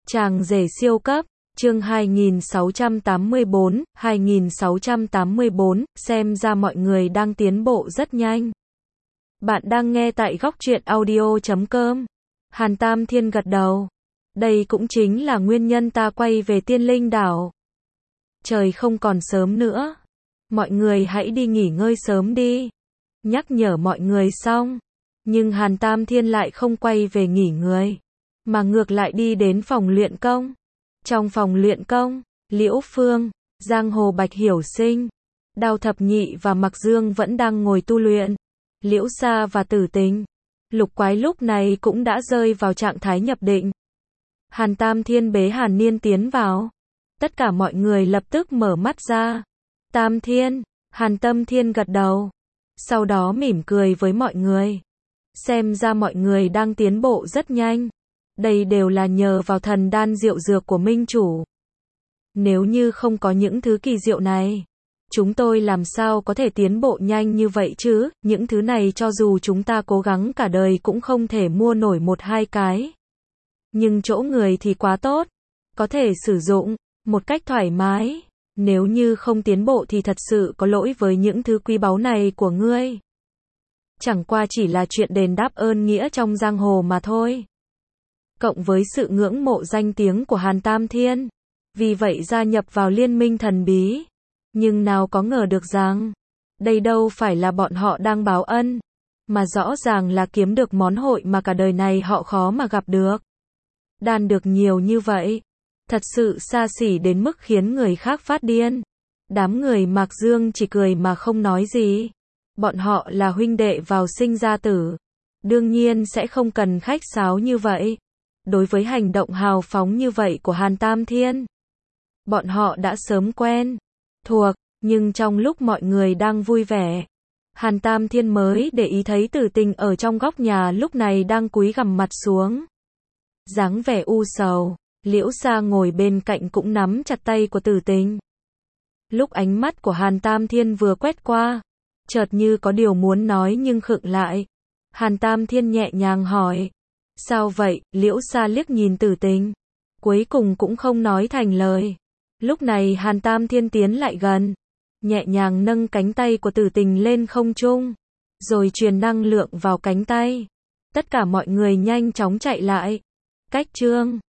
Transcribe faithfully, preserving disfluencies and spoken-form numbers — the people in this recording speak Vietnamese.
Chàng rể siêu cấp, chương hai nghìn sáu trăm tám mươi bốn, hai nghìn sáu trăm tám mươi bốn, xem ra mọi người đang tiến bộ rất nhanh. Bạn đang nghe tại góc truyện audio chấm com. Hàn Tam Thiên gật đầu. Đây cũng chính là nguyên nhân ta quay về Tiên Linh đảo. Trời không còn sớm nữa. Mọi người hãy đi nghỉ ngơi sớm đi. Nhắc nhở mọi người xong. Nhưng Hàn Tam Thiên lại không quay về nghỉ ngơi, mà ngược lại đi đến phòng luyện công. Trong phòng luyện công, Liễu Phương, Giang Hồ Bạch Hiểu Sinh, Đao Thập Nhị và Mặc Dương vẫn đang ngồi tu luyện. Liễu Sa và Tử Tình, Lục Quái lúc này cũng đã rơi vào trạng thái nhập định. Hàn Tam Thiên bế Hàn Niên tiến vào. Tất cả mọi người lập tức mở mắt ra. Tam Thiên, Hàn Tâm Thiên gật đầu. Sau đó mỉm cười với mọi người. Xem ra mọi người đang tiến bộ rất nhanh. Đây đều là nhờ vào thần đan diệu dược của Minh Chủ. Nếu như không có những thứ kỳ diệu này, chúng tôi làm sao có thể tiến bộ nhanh như vậy chứ? Những thứ này cho dù chúng ta cố gắng cả đời cũng không thể mua nổi một hai cái. Nhưng chỗ người thì quá tốt, có thể sử dụng một cách thoải mái. Nếu như không tiến bộ thì thật sự có lỗi với những thứ quý báu này của ngươi. Chẳng qua chỉ là chuyện đền đáp ơn nghĩa trong giang hồ mà thôi. Cộng với sự ngưỡng mộ danh tiếng của Hàn Tam Thiên, vì vậy gia nhập vào liên minh thần bí. Nhưng nào có ngờ được rằng, đây đâu phải là bọn họ đang báo ân, mà rõ ràng là kiếm được món hội mà cả đời này họ khó mà gặp được. Đan được nhiều như vậy, thật sự xa xỉ đến mức khiến người khác phát điên. Đám người Mạc Dương chỉ cười mà không nói gì. Bọn họ là huynh đệ vào sinh ra tử, đương nhiên sẽ không cần khách sáo như vậy. Đối với hành động hào phóng như vậy của Hàn Tam Thiên, bọn họ đã sớm quen thuộc, nhưng trong lúc mọi người đang vui vẻ, Hàn Tam Thiên mới để ý thấy Tử Tình ở trong góc nhà lúc này đang cúi gằm mặt xuống. Dáng vẻ u sầu, Liễu Sa ngồi bên cạnh cũng nắm chặt tay của Tử Tình. Lúc ánh mắt của Hàn Tam Thiên vừa quét qua, chợt như có điều muốn nói nhưng khựng lại. Hàn Tam Thiên nhẹ nhàng hỏi, sao vậy? Liễu Sa liếc nhìn Tử Tình, cuối cùng cũng không nói thành lời. Lúc này Hàn Tam Thiên tiến lại gần, nhẹ nhàng nâng cánh tay của Tử Tình lên không trung, rồi truyền năng lượng vào cánh tay. Tất cả mọi người nhanh chóng chạy lại. Cách chương